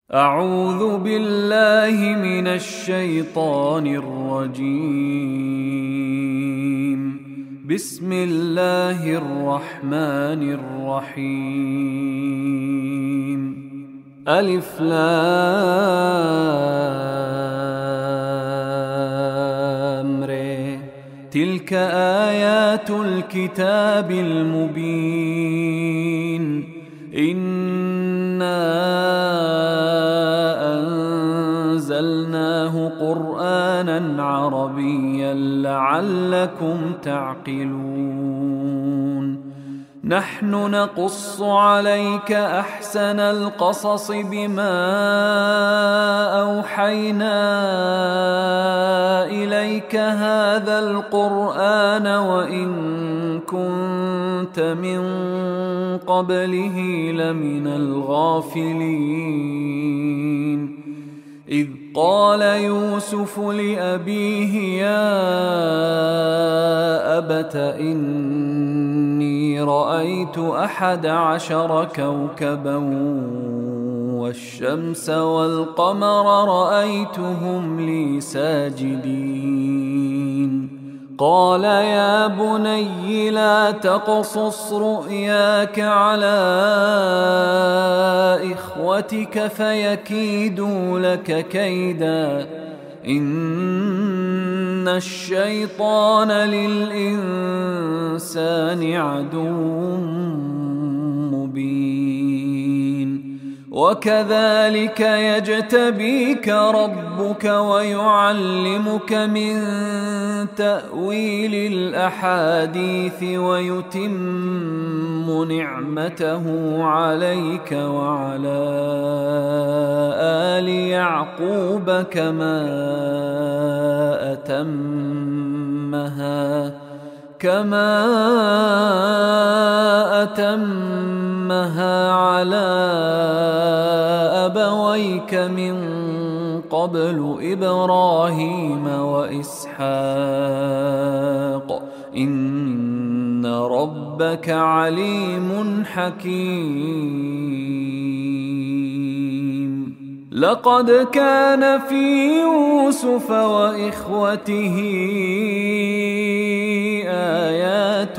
أعوذ بالله من الشيطان الرجيم. بسم الله الرحمن الرحيم. ألف لام ر. تلك آيات الكتاب المبين. إنا أنزلناه قرآنا عربيا لعلكم تعقلون. نحن نقص عليك أحسن القصص بما أوحينا إليك هذا القرآن وإن كنت من قبله لمن الغافلين. إذ قال يوسف لأبيه يا أبت إني رأيت 11 كوكبا والشمس والقمر رأيتهم لي ساجدين. قال يا بني لا تقصص رؤياك على إخوتك فيكيدوا لك كيدا إن الشيطان للإنسان عدو مبين. وكذلك يجتبيك ربك ويعلمك من تأويل الأحاديث ويتم نعمته عليك وعلى آل يعقوب كما أتمها على أبويك من قبل إبراهيم وإسحاق إن ربك عليم حكيم. لقد كان في يوسف وإخوته آيات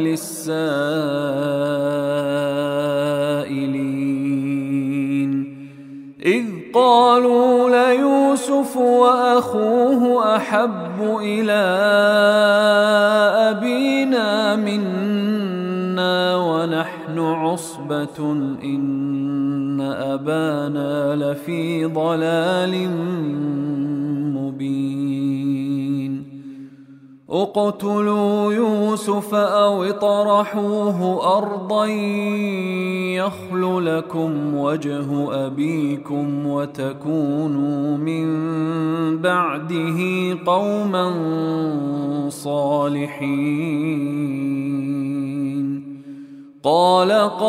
للسائلين. إذ قالوا ليوسف وأخوه أحب إلى أبينا منا ونحن عصبة إن أبانا لفي ضلال مبين. اقتلوا يوسف أو اطرحوه أرضا يخل لكم وجه أبيكم وتكونوا من بعده قوما صالحين. قال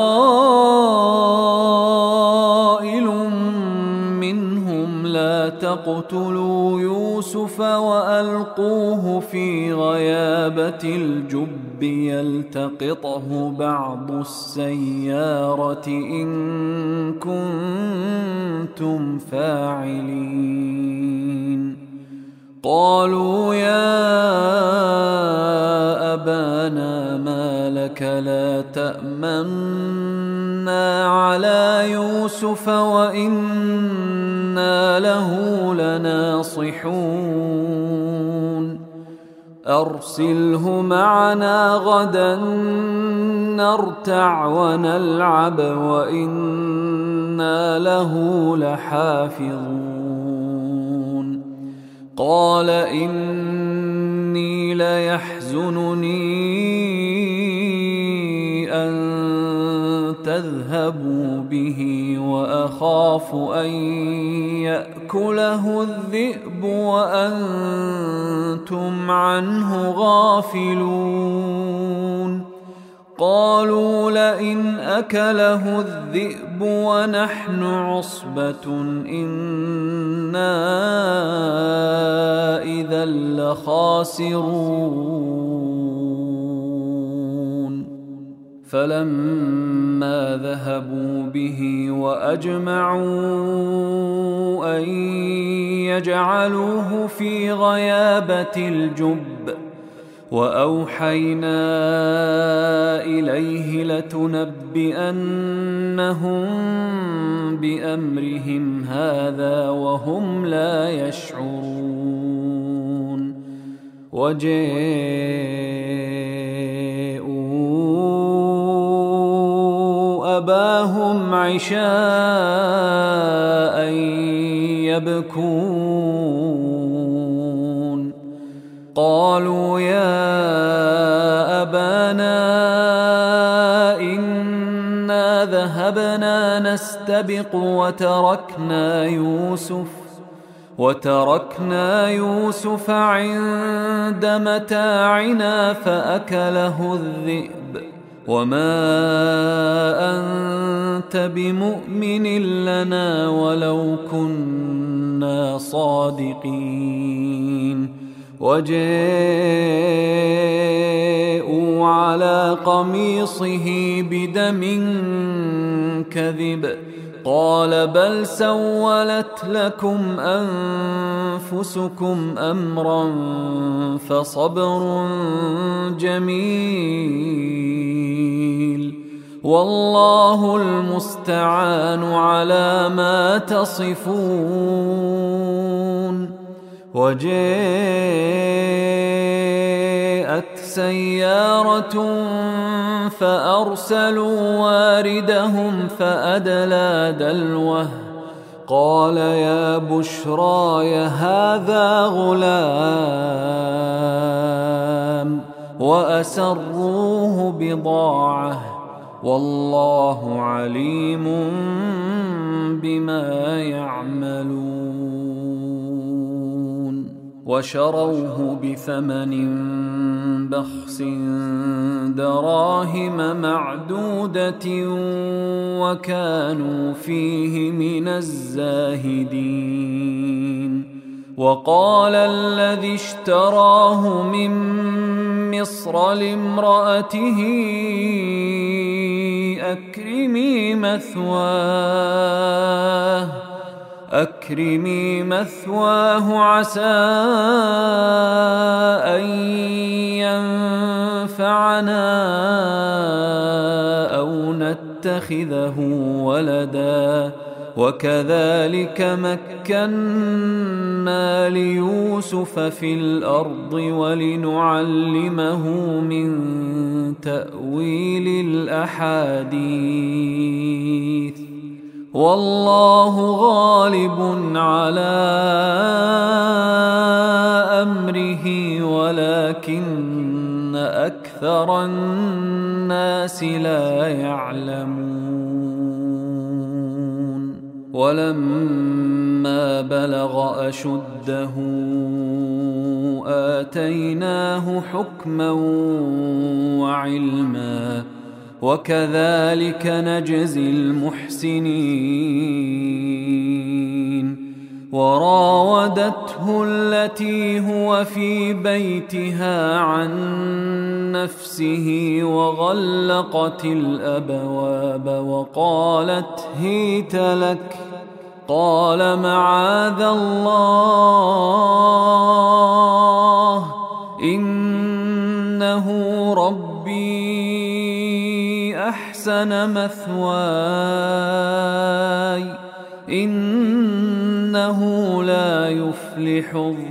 قائل منهم لا تقتلوا يوسف وألقوه في غيابة الجب يلتقطه بعض السيارة إن كنتم فاعلين. قالوا يا أبانا ما لك لا تأمنا على يوسف وإنا له لناصحون. أرسله معنا غدا نرتع ونلعب وإنا له لحافظون. قال إني ليحزنني أن تذهبوا به وأخاف أن يأكله الذئب وأنتم عنه غافلون. قالوا لئن أكله الذئب ونحن عصبة إنا إذا لخاسرون. فلما ذهبوا به وأجمعوا أن يجعلوه في غيابة الجب وأوحينا إليه لتنبئنهم بأمرهم هذا وهم لا يشعرون وجاءوا أباهم عشاء يبكون قالوا يا أبانا إنا ذهبنا نستبق وتركنا يوسف عند متاعنا فأكله الذئب وما أنت بمؤمن لنا ولو كنا صادقين وجاءوا على قميصه بدم كذب قال بل سولت لكم أنفسكم أمرا فصبر جميل والله المستعان على ما تصفون وجاءت سيارة فأرسلوا واردهم فأدلى دلوه قال يا بشراي هذا غلام وأسروه بضاعة والله عليم بما يعملون وشروه بثمن بخس دراهم معدودة وكانوا فيه من الزاهدين وقال الذي اشتراه من مصر لامرأته أكرمي مثواه عسى أن ينفعنا أو نتخذه ولدا وكذلك مكنا ليوسف في الأرض ولنعلمه من تأويل الأحاديث والله غالب على أمره ولكن أكثر الناس لا يعلمون ولما بلغ أشده آتيناه حكما وعلما وكذلك نجزي المحسنين وراودته التي هو في بيتها عن نفسه وغلقت الأبواب وقالت هيت لك قال معاذ الله إنه ربي أحسن مثواي إنه لا يفلح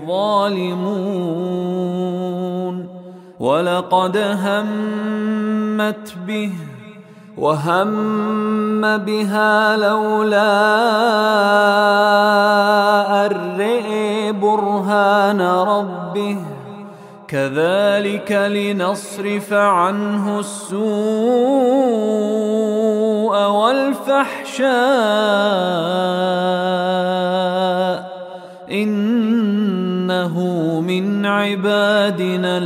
الظالمون ولقد همت به وهم بها لولا أن رأى برهان ربه كذلك لنصرف عنه السوء والفحشاء إنه من عبادنا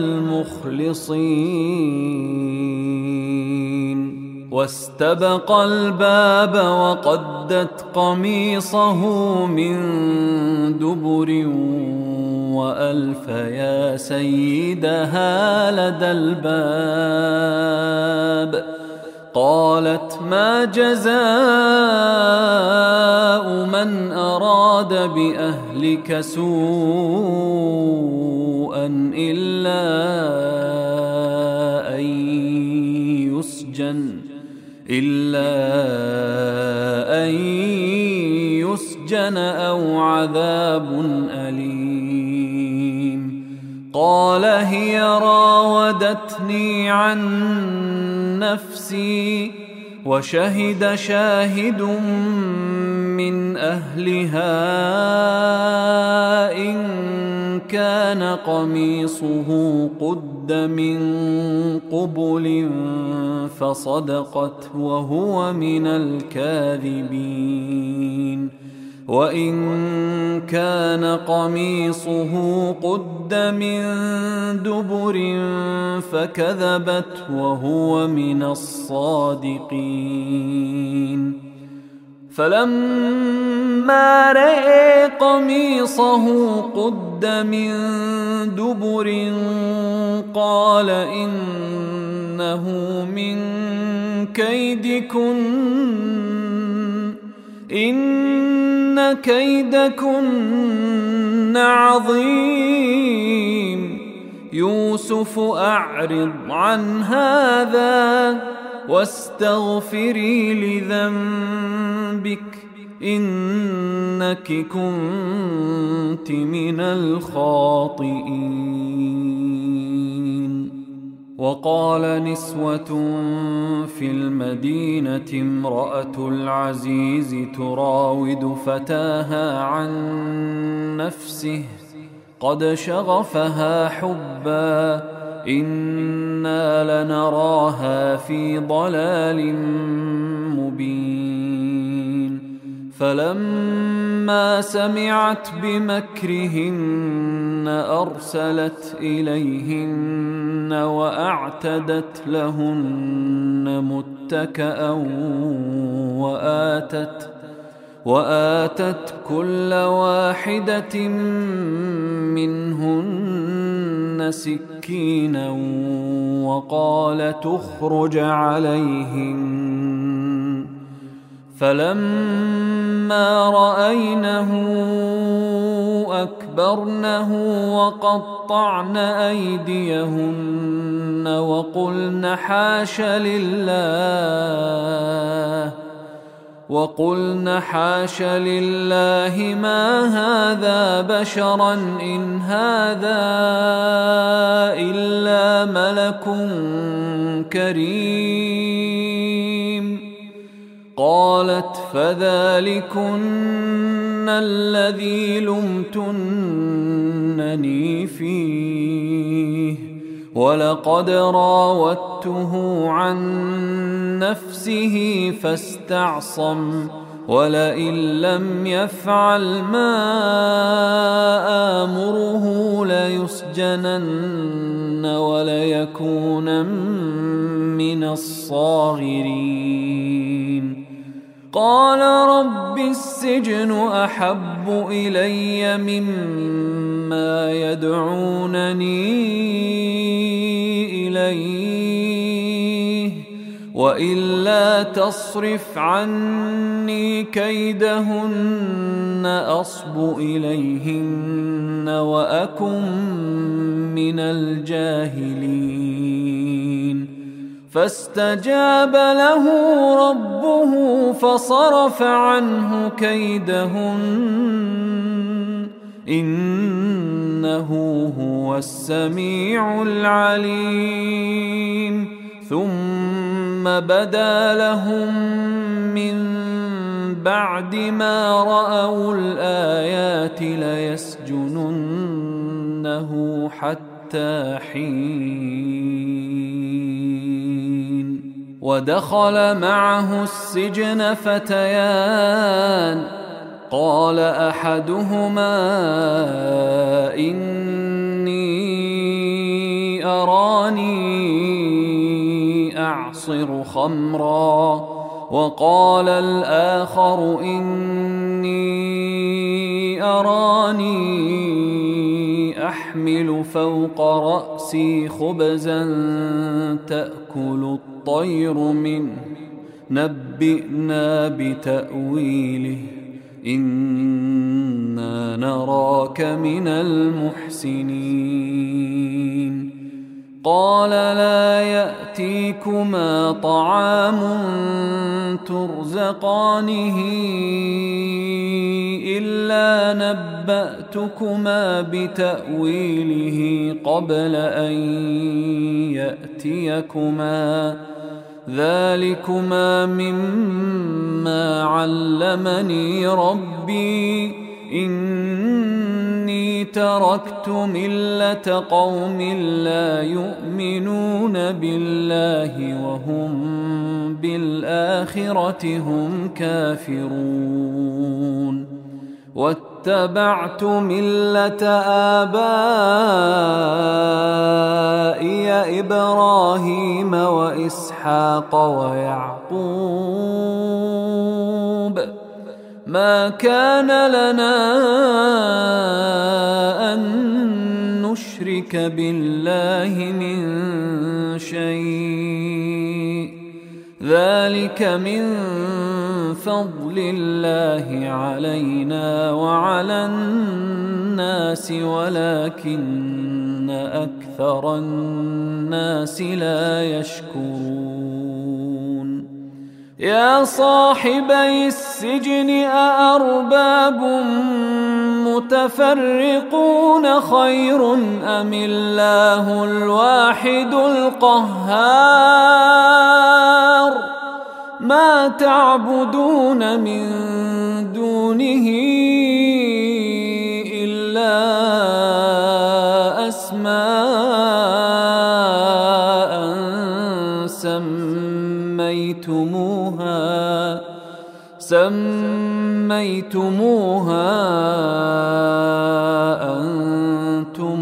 المخلصين واستبق الباب وقدت قميصه من دبر وألف يا سيدها لدى الباب قالت ما جزاء من أراد بأهلك سوءا إلا أن يسجن أو عذاب أليم. قال هي راودتني عن نفسي وشهد شاهد من أهلها إن كان قميصه قد من قبل فصدقت وهو من الكاذبين، وإن كان قميصه قد من دبر فكذبت وهو من الصادقين. فلما رأى قميصه قد من دبر قال إنه من كيدكن إن كيدكن عظيم. يوسف أعرض عن هذا واستغفري لذنبك إنك كنت من الخاطئين. وقال نسوة في المدينة امرأة العزيز تراود فتاها عن نفسه قد شغفها حبا إنا لنراها في ضلال مبين. فلما سمعت بمكرهن أرسلت إليهن وأعتدت لهن متكأ وآتت كل واحدة منهن سكينا وقالت اخرج عليهن. فلما رأينه أكبرنه وقطعن أيديهن وقلن حاش لله ما هذا بشرا إن هذا إلا ملك كريم. قالت فذلكن الذي لمتنني فيه ولقد راودته عن نفسه فاستعصم ولئن لم يفعل ما آمره ليسجنن وليكون من الصاغرين. قال رب السجن أحب إلي مما يدعونني إليه وإلا تصرف عني كيدهن أصب إليهن وأكن من الجاهلين. فاستجاب له ربه فصرف عنه كيدهن إنه هو السميع العليم. ثم بدا لهم من بعد ما رأوا الآيات ليسجننه حتى حين. ودخل معه السجن فتيان قال أحدهما إني أراني أعصر خمرا وقال الآخر إني أراني أحمل فوق رأسي خبزا تأكل الطير الطير منه نبئنا بتأويله إنا نراك من المحسنين قال لا يأتيكما طعام ترزقانه إلا نبأتكما بتأويله قبل أن يأتيكما ذلكما مما علمني ربي إني تركت ملة قوم لا يؤمنون بالله وهم بالآخرة هم كافرون واتبعت ملة آبائي إبراهيم وإسحاق ويعقوب ما كان لنا أن نشرك بالله من شيء ذلك من فضل الله علينا وعلى الناس ولكن أكثر الناس لا يشكرون يا صاحبي السجن أأرباب متفرقون خير أم الله الواحد القهار ما تعبدون من دونه إلا أسماء سميتموها أنتم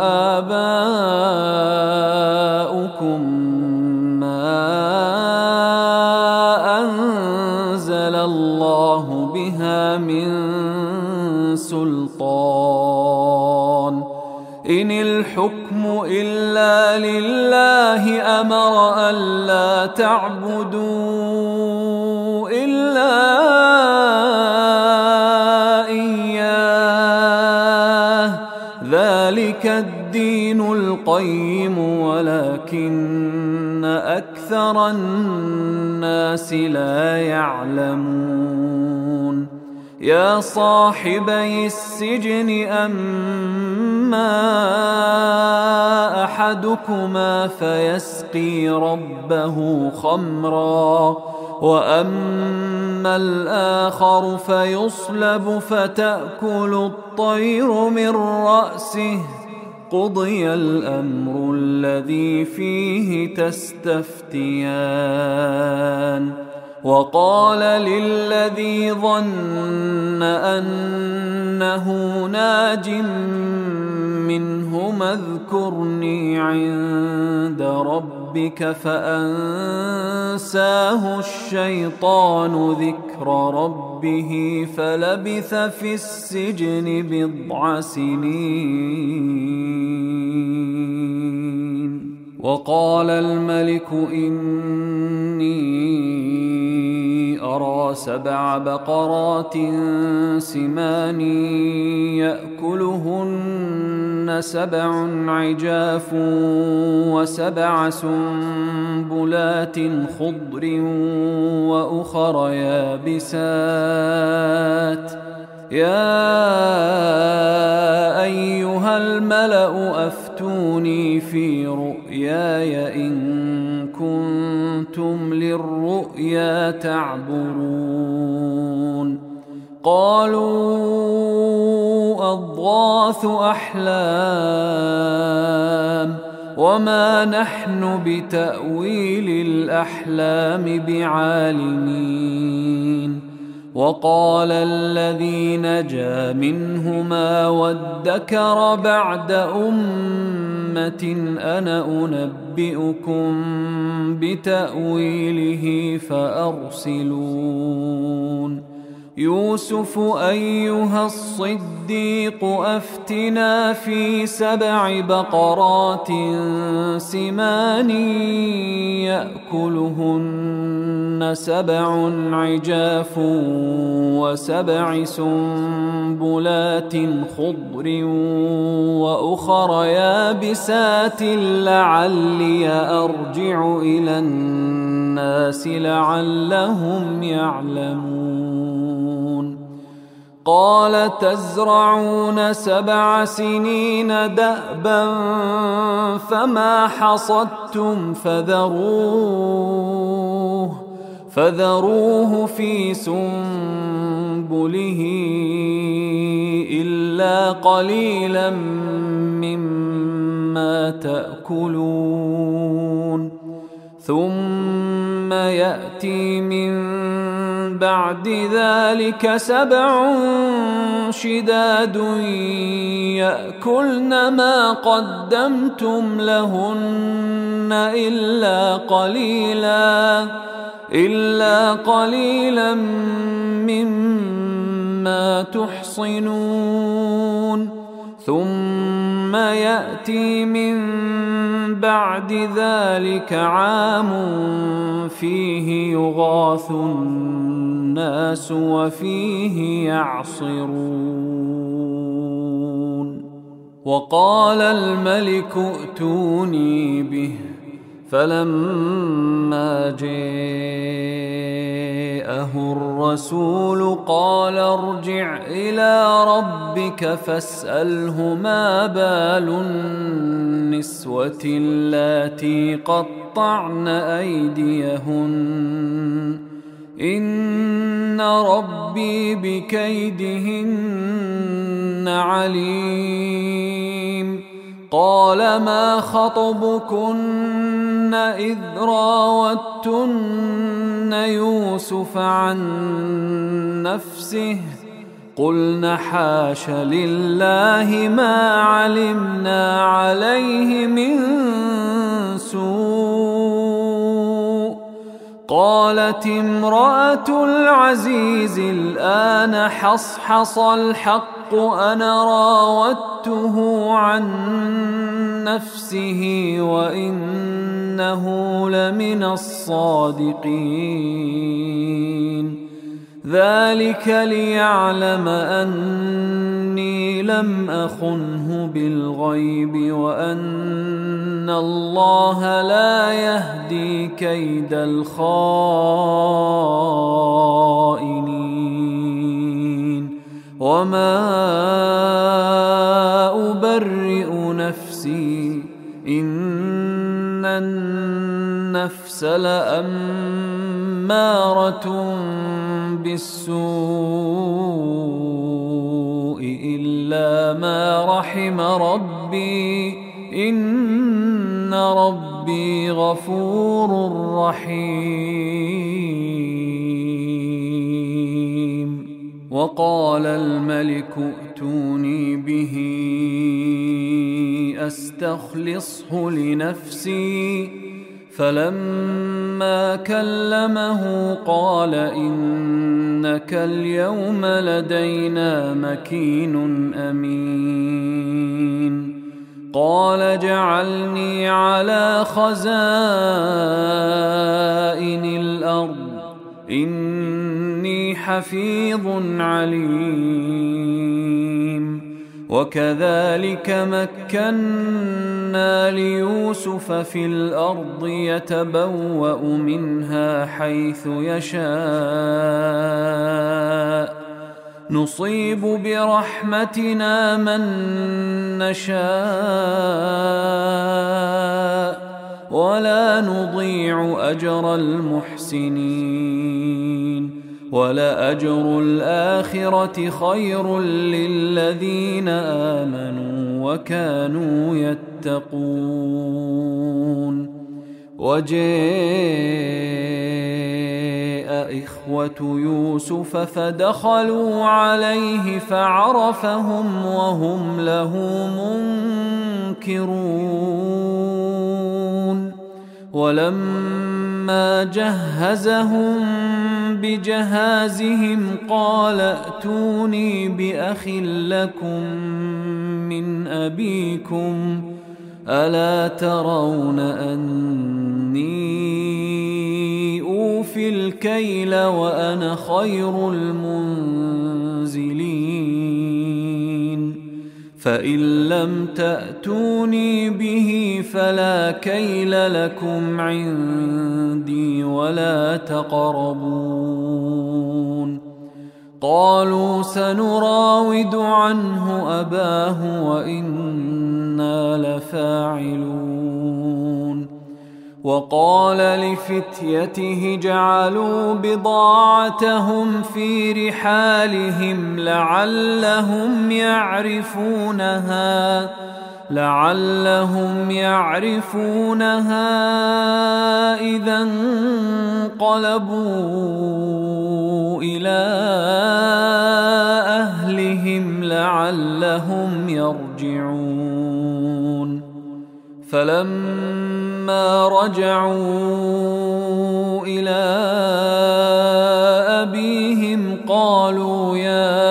وآباؤكم ما أنزل الله بها من سلطان إن الحكم إلا لله أمر ألا تعبدوا إلا إياه ذلك الدين القيم ولكن أكثر الناس لا يعلمون يا صاحبي السجن أما أحدكما فيسقي ربه خمرا وأما الآخر فيصلب فتأكل الطير من رأسه قضي الأمر الذي فيه تستفتيان وقال للذي ظن أنه ناج منهما اذكرني عند ربك فأنساه الشيطان ذكر ربه فلبث في السجن بضع سنين وقال الملك إني أرى 7 بقرات سمان يأكلهن 7 عجاف و7 سنبلات خضر وأخر يابسات يا أيها الملأ أفتوني في رؤياي إن كنتم للرؤيا تعبرون قالوا أضغاث أحلام وما نحن بتأويل الأحلام بعالمين وقال الذي نجا منهما وادكر بعد أمة أنا أنبئكم بتأويله فأرسلون يوسف أيها الصديق أفتنا في 7 بقرات سمان يأكلهن 7 عجاف و7 سنبلات خضر وأخر يابسات لعلي أرجع إلى الناس لعلهم يعلمون قال تزرعون 7 سنين دأبا فما حصدتم فذروه في سنبله إلا قليلا مما تأكلون ثم يأتي من بعد ذلك 7 شداد يأكلن ما قدمتم لهن إلا قليلا مما تحصنون ثم يأتي من بعد ذلك عام فيه يغاث الناس وفيه يعصرون وقال الملك ائتوني به فلما جاءه الرسول قال ارجع إلى ربك فاسأله ما بال النسوة اللاتي قطعن أيديهن إن ربي بكيدهن عليم قال ما خطبكن إذ راوتن يوسف عن نفسه قلن حاش لله ما علمنا عليه من سوء قالت امرأة العزيز الآن حصحص الحق أنا راودته عن نفسه وإنه لمن الصادقين ذلك ليعلم أني لم أخنه بالغيب وأن الله لا يهدي كيد الخائنين وما أبرئ نفسي إن النفس لأمارة بالسوء إلا ما رحم ربي إن ربي غفور رحيم وقال الملك ائتوني به أستخلصه لنفسي فلما كلمه قال إنك اليوم لدينا مكين أمين قال جعلني على خزائن الأرض إني حفيظ عليم وكذلك مكنا ليوسف في الأرض يتبوأ منها حيث يشاء نصيب برحمتنا من نشاء ولا نضيع أجر المحسنين ولأجر الآخرة خير للذين آمنوا وكانوا يتقون وجاء إخوة يوسف فدخلوا عليه فعرفهم وهم له منكرون ولما جهزهم بجهازهم قال ائتوني بأخ لكم من أبيكم ألا ترون أني أوفي الكيل وأنا خير المنزلين فإن لم تأتوني به فلا كيل لكم عندي ولا تقربون قالوا سنراود عنه أباه وإنا لفاعلون وقال لفتيته جعلوا بضاعتهم في رحالهم لعلهم يعرفونها إذا انقلبوا إلى أهلهم لعلهم يرجعون فلما رجعوا إلى أبيهم قالوا يا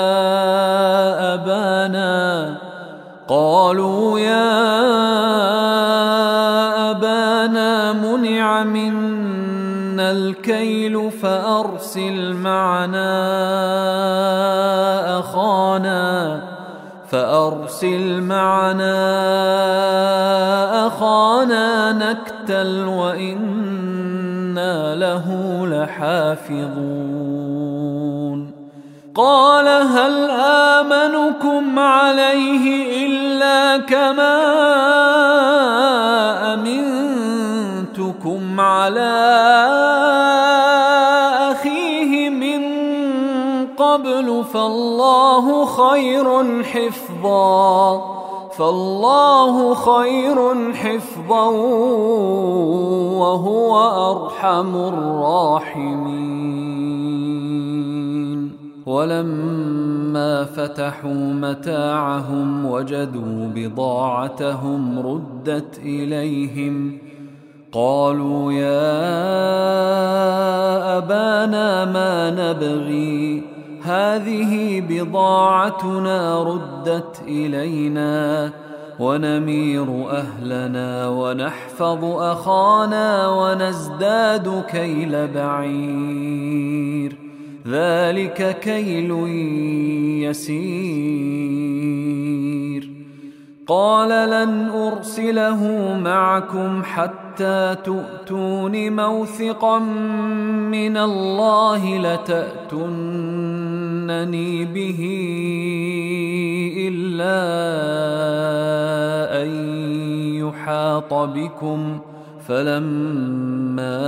أبانا منع منا الكيل فأرسل معنا أخانا نكتل وإنا له لحافظون قال هل آمنكم عليه إلا كما أمنتكم على أخيه من قبل فالله خير حفظا وهو أرحم الراحمين ولما فتحوا متاعهم وجدوا بضاعتهم ردت إليهم قالوا يا أبانا ما نبغي هذه بضاعتنا ردت إلينا ونمير أهلنا ونحفظ أخانا ونزداد كيل بعير ذلك كيل يسير قال لن أرسله معكم حتى تؤتون موثقا من الله لتأتونني به إلا أن يحاط بكم فلما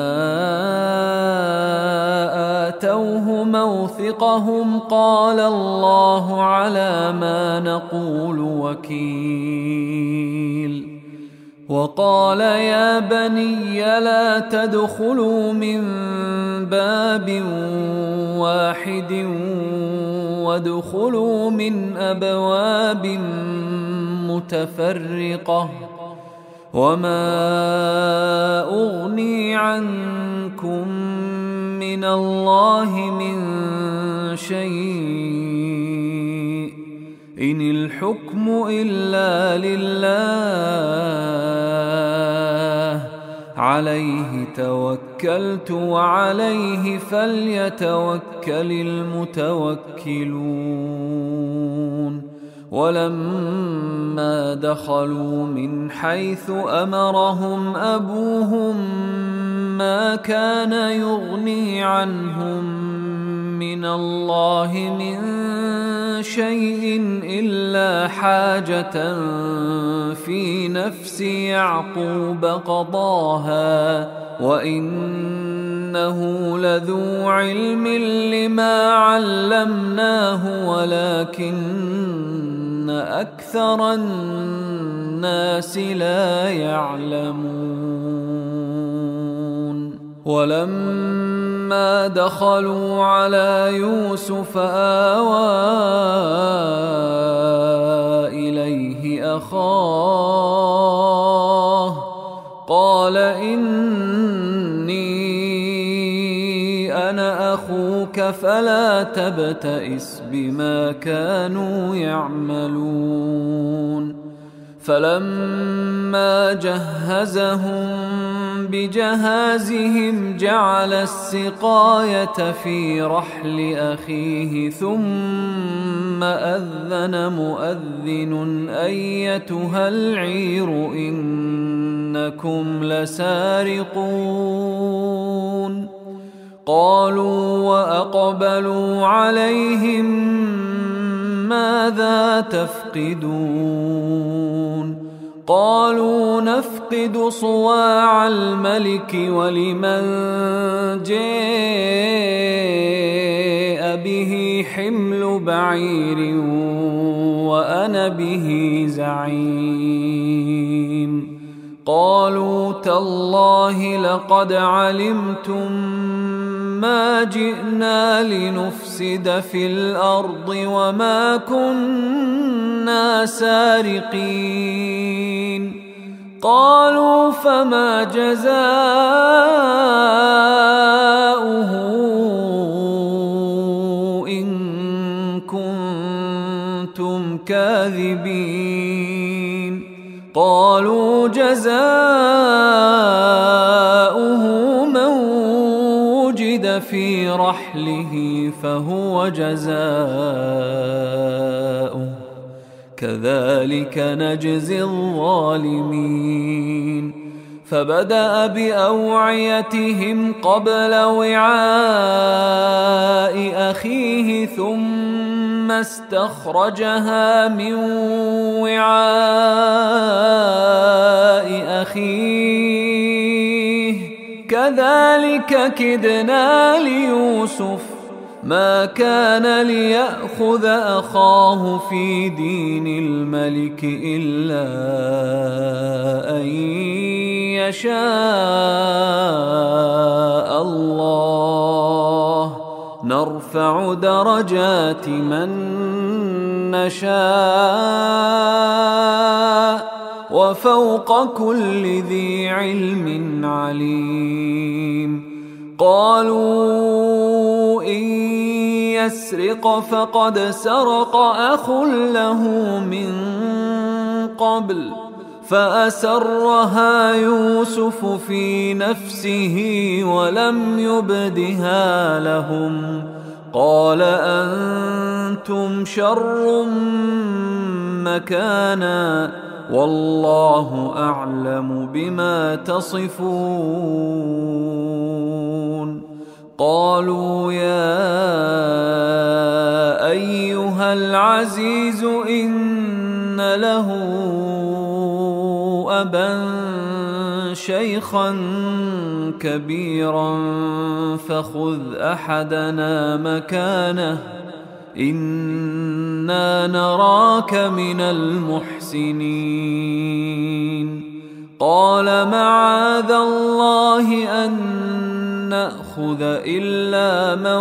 آتوه موثقهم قال الله على ما نقول وكيل وقال يا بني لا تدخلوا من باب واحد وادخلوا من أبواب متفرقة وما أغني عنكم من الله من شيء إن الحكم إلا لله عليه توكلت وعليه فليتوكل المتوكلون ولما دخلوا من حيث أمرهم أبوهم ما كان يغني عنهم من الله من شيء إلا حاجة في نفس يعقوب قضاها وإنه لذو علم لما علمناه ولكن أكثر الناس لا يعلمون ولما دخلوا على يوسف آوى إليه أخاه قال إن تبتئس بما كانوا يعملون فلما جهزهم بجهازهم جعل السقاية في رحل أخيه ثم أذن مؤذن أيتها العير إنكم لسارقون قالوا وأقبلوا عليهم ماذا تفقدون قالوا نفقد صواع الملك ولمن جاء به حمل بعير وأنا به زعيم قالوا تالله لقد علمتم ما جئنا لنفسد في الأرض وما كنا سارقين قالوا فما جزاؤه إن كنتم كاذبين قالوا جزاؤه من وجد في رحله فهو جزاؤه كذلك نجزي الظالمين فبدأ بأوعيتهم قبل وعاء أخيه ثم استخرجها من وعاء أخيه كذلك كدنا ليوسف ما كان ليأخذ أخاه في دين الملك إلا أن يشاء الله نرفع درجات من نشاء وفوق كل ذي علم عليم قالوا إن يسرق فقد سرق أخ له من قبل فأسرها يوسف في نفسه ولم يبدها لهم قال أنتم شر مكانا والله أعلم بما تصفون قالوا يا أيها العزيز إن له أبا شيخا كبيرا فخذ أحدنا مكانه إنا نراك من المحسنين قال معاذ الله أن نأخذ إلا من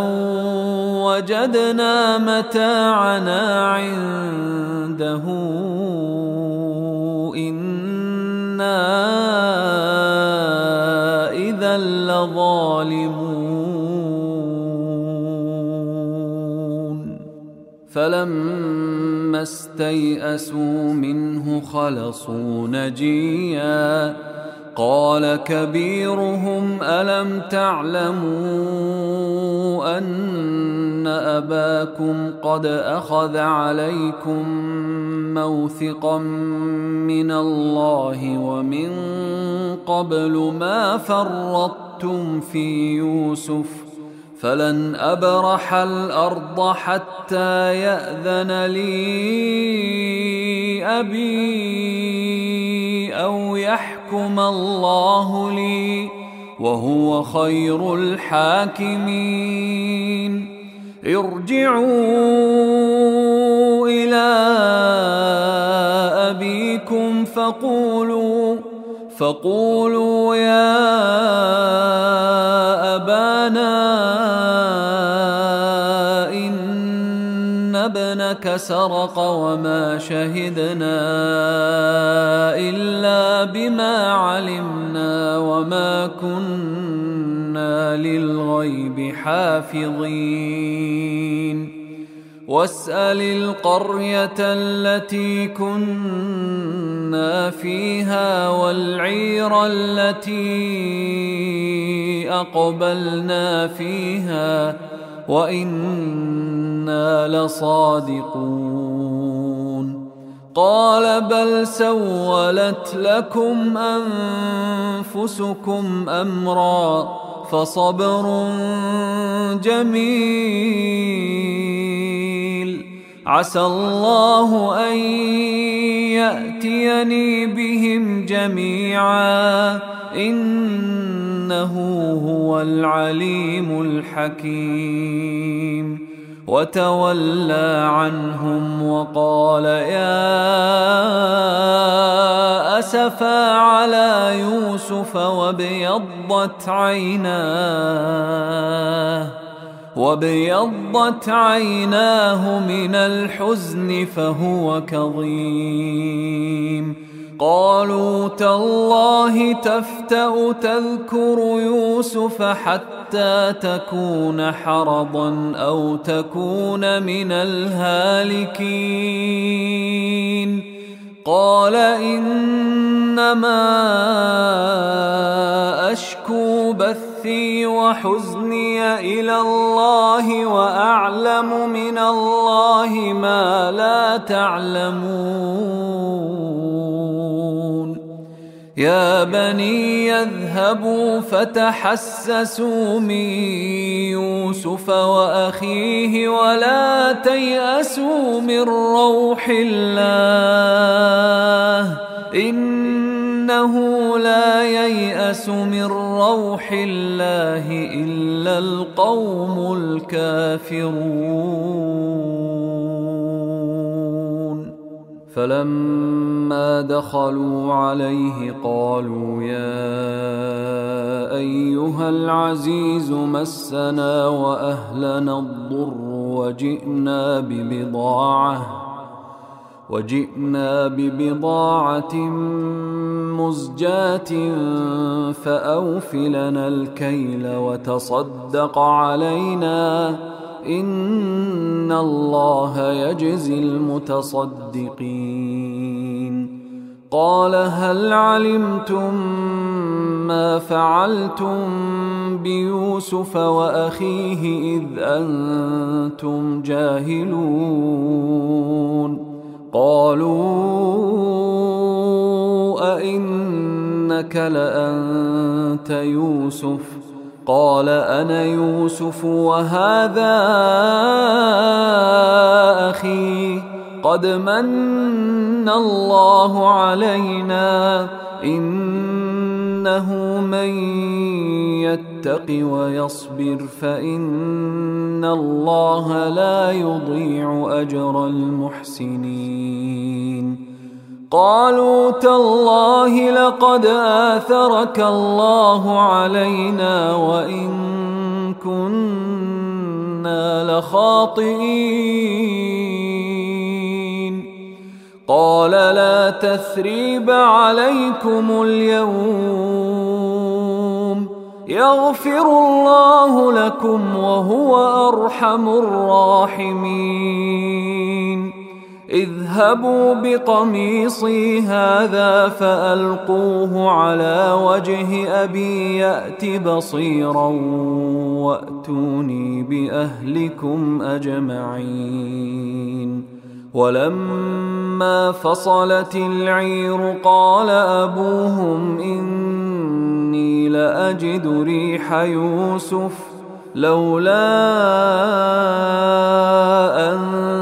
وجدنا متاعنا عنده إنا إذا لظالمون فلما استيئسوا منه خلصوا نجيا قال كبيرهم ألم تعلموا أن أباكم قد أخذ عليكم موثقا من الله ومن قبل ما فرطتم في يوسف فلن أبرح الأرض حتى يأذن لي أبي أو يحكم الله لي وهو خير الحاكمين ارجعوا إلى أبيكم فقولوا يا أبانا إن ابنك سرق وما شهدنا إلا بما علمنا وما كنا للغيب حافظين واسأل القرية التي كنا فيها والعير التي أقبلنا فيها وإنا لصادقون. قال بل سولت لكم أنفسكم أمرا فصبر جميل عسى الله أن يأتيني بهم جميعا إنه هو العليم الحكيم. وتولى عنهم وقال يا أسفا على يوسف وابيضت عيناه من الحزن فهو كظيم. قالوا تالله تفتأ تذكر يوسف حتى تكون حرضا أو تكون من الهالكين. قال إنما أشكو بثي وحزني إلى الله وأعلم من الله ما لا تعلمون. يا بني يذهبوا فتحسسوا من يوسف وأخيه ولا تيأسوا من روح الله إنه لا ييأس من روح الله إلا القوم الكافرون. فلما دخلوا عليه قالوا يا أيها العزيز مسنا وأهلنا الضر وجئنا ببضاعة مزجاة فأوف لنا الكيل وتصدق علينا إن الله يجزي المتصدقين. قال هل علمتم ما فعلتم بيوسف وأخيه إذ أنتم جاهلون؟ قالوا أئنك لأنت يوسف؟ قال أنا يوسف وهذا أخي قد من الله علينا إنه من يتق ويصبر فإن الله لا يضيع أجر المحسنين. قالوا تالله لقد آثرك الله علينا وإن كنا لخاطئين. قال لا تثريب عليكم اليوم يغفر الله لكم وهو أرحم الراحمين. اذهبوا بقميصي هذا فألقوه على وجه أبي يأت بصيرا وأتوني بأهلكم أجمعين. ولما فصلت العير قال أبوهم إني لأجد ريح يوسف لولا أن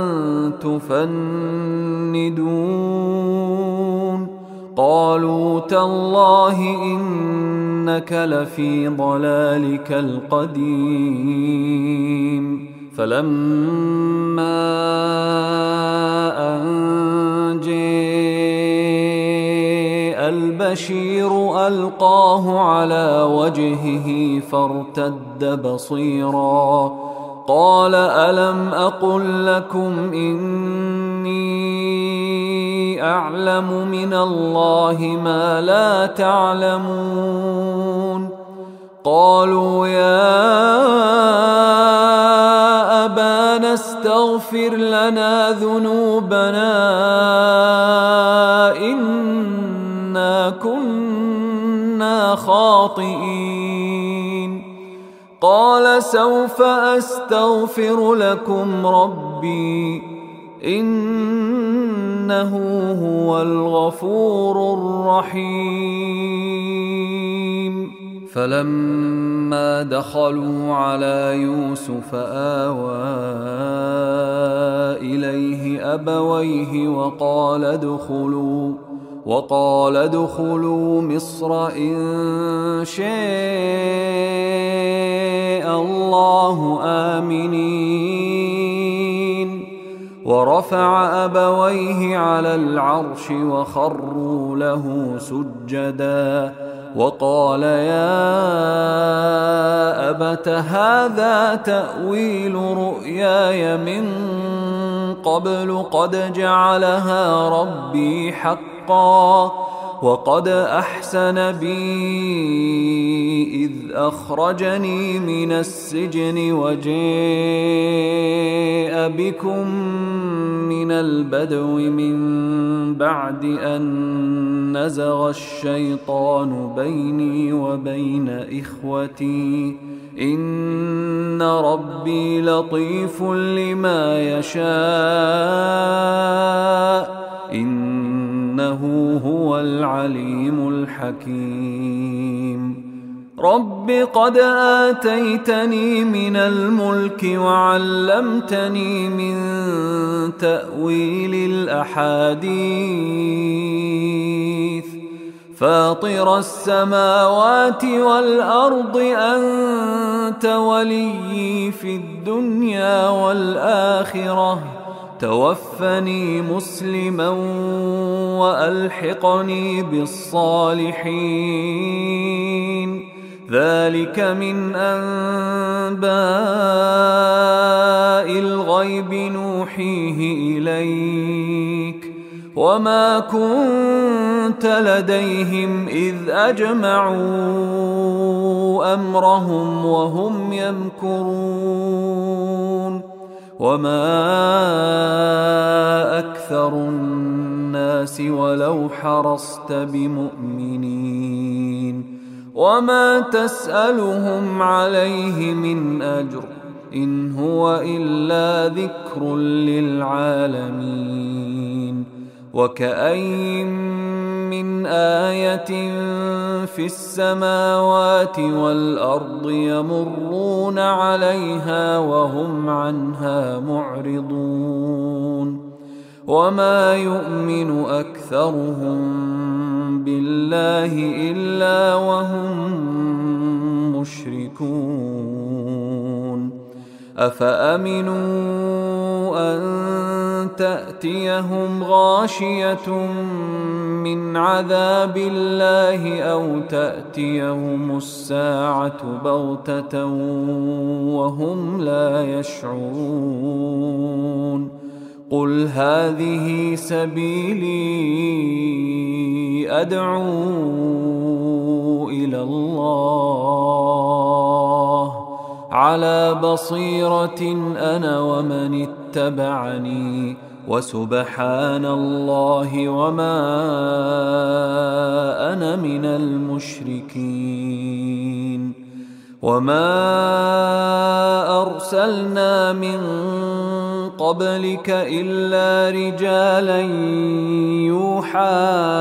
تفندون. قالوا تالله إنك لفي ضلالك القديم. فلما أن جاء البشير ألقاه على وجهه فارتد بصيرا قال ألم أقل لكم إني أعلم من الله ما لا تعلمون. قالوا يا أبانا استغفر لنا ذنوبنا إنا كنا خاطئين. قال سوف أستغفر لكم ربي إنه هو الغفور الرحيم. فلما دخلوا على يوسف آوى إليه أبويه وقال ادخلوا مصر إن شاء الله آمنين. ورفع أبويه على العرش وخروا له سجدا وقال يا أبت هذا تأويل رؤياي من قبل قد جعلها ربي حقا وقد أحسن بي إذ أخرجني من السجن وجاء بكم من البدو من بعد أن نزغ الشيطان بيني وبين إخوتي إن ربي لطيف لما يشاء إنه هو العليم الحكيم. رب قد آتيتني من الملك وعلمتني من تأويل الأحاديث فاطر السماوات والأرض أنت وليي في الدنيا والآخرة توفني مسلما وألحقني بالصالحين. ذلك من أنباء الغيب نوحيه إليك وما كنت لديهم إذ أجمعوا أمرهم وهم يمكرون وما أكثر الناس ولو حرصت بمؤمنين وما تسألهم عليه من أجر إن هو إلا ذكر للعالمين. وكأين من آية في السماوات والأرض يمرون عليها وهم عنها معرضون وما يؤمن أكثرهم بالله إلا وهم مشركون. أفأمنوا أن تأتيهم غاشية من عذاب الله أو تأتيهم الساعة بغتة وهم لا يشعرون. قل هذه سبيلي أدعو إلى الله على بصيرة أنا ومن اتبعني وسبحان الله وما أنا من المشركين. وما أرسلنا من قبلك إلا رجالا يوحى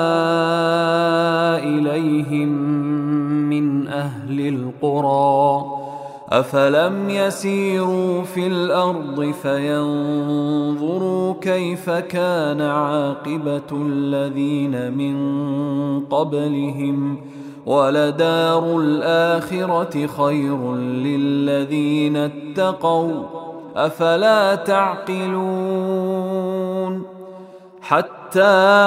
إليهم من أهل القرى أفلم يسيروا في الأرض فينظروا كيف كان عاقبة الذين من قبلهم ولدار الآخرة خير للذين اتقوا أفلا تعقلون. حتى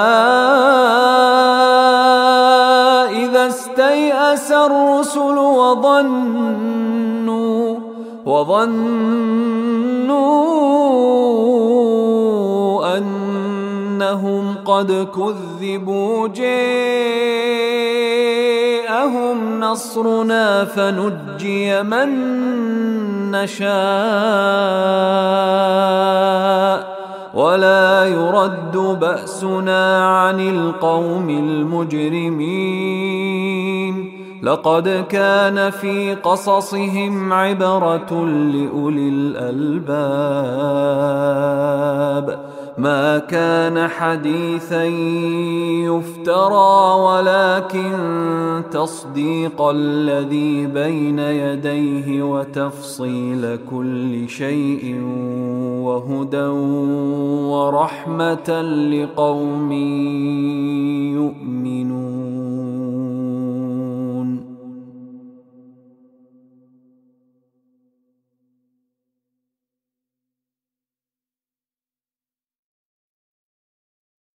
إذا استيأس الرسل وظنوا أنهم قد كذبوا جاءهم نصرنا فنجي من نشاء ولا يرد بأسنا عن القوم المجرمين لقد كان في قصصهم عبرة لأولي الألباب ما كان حديثا يفترى ولكن تصديق الذي بين يديه وتفصيل كل شيء وهدى ورحمة لقوم يؤمنون.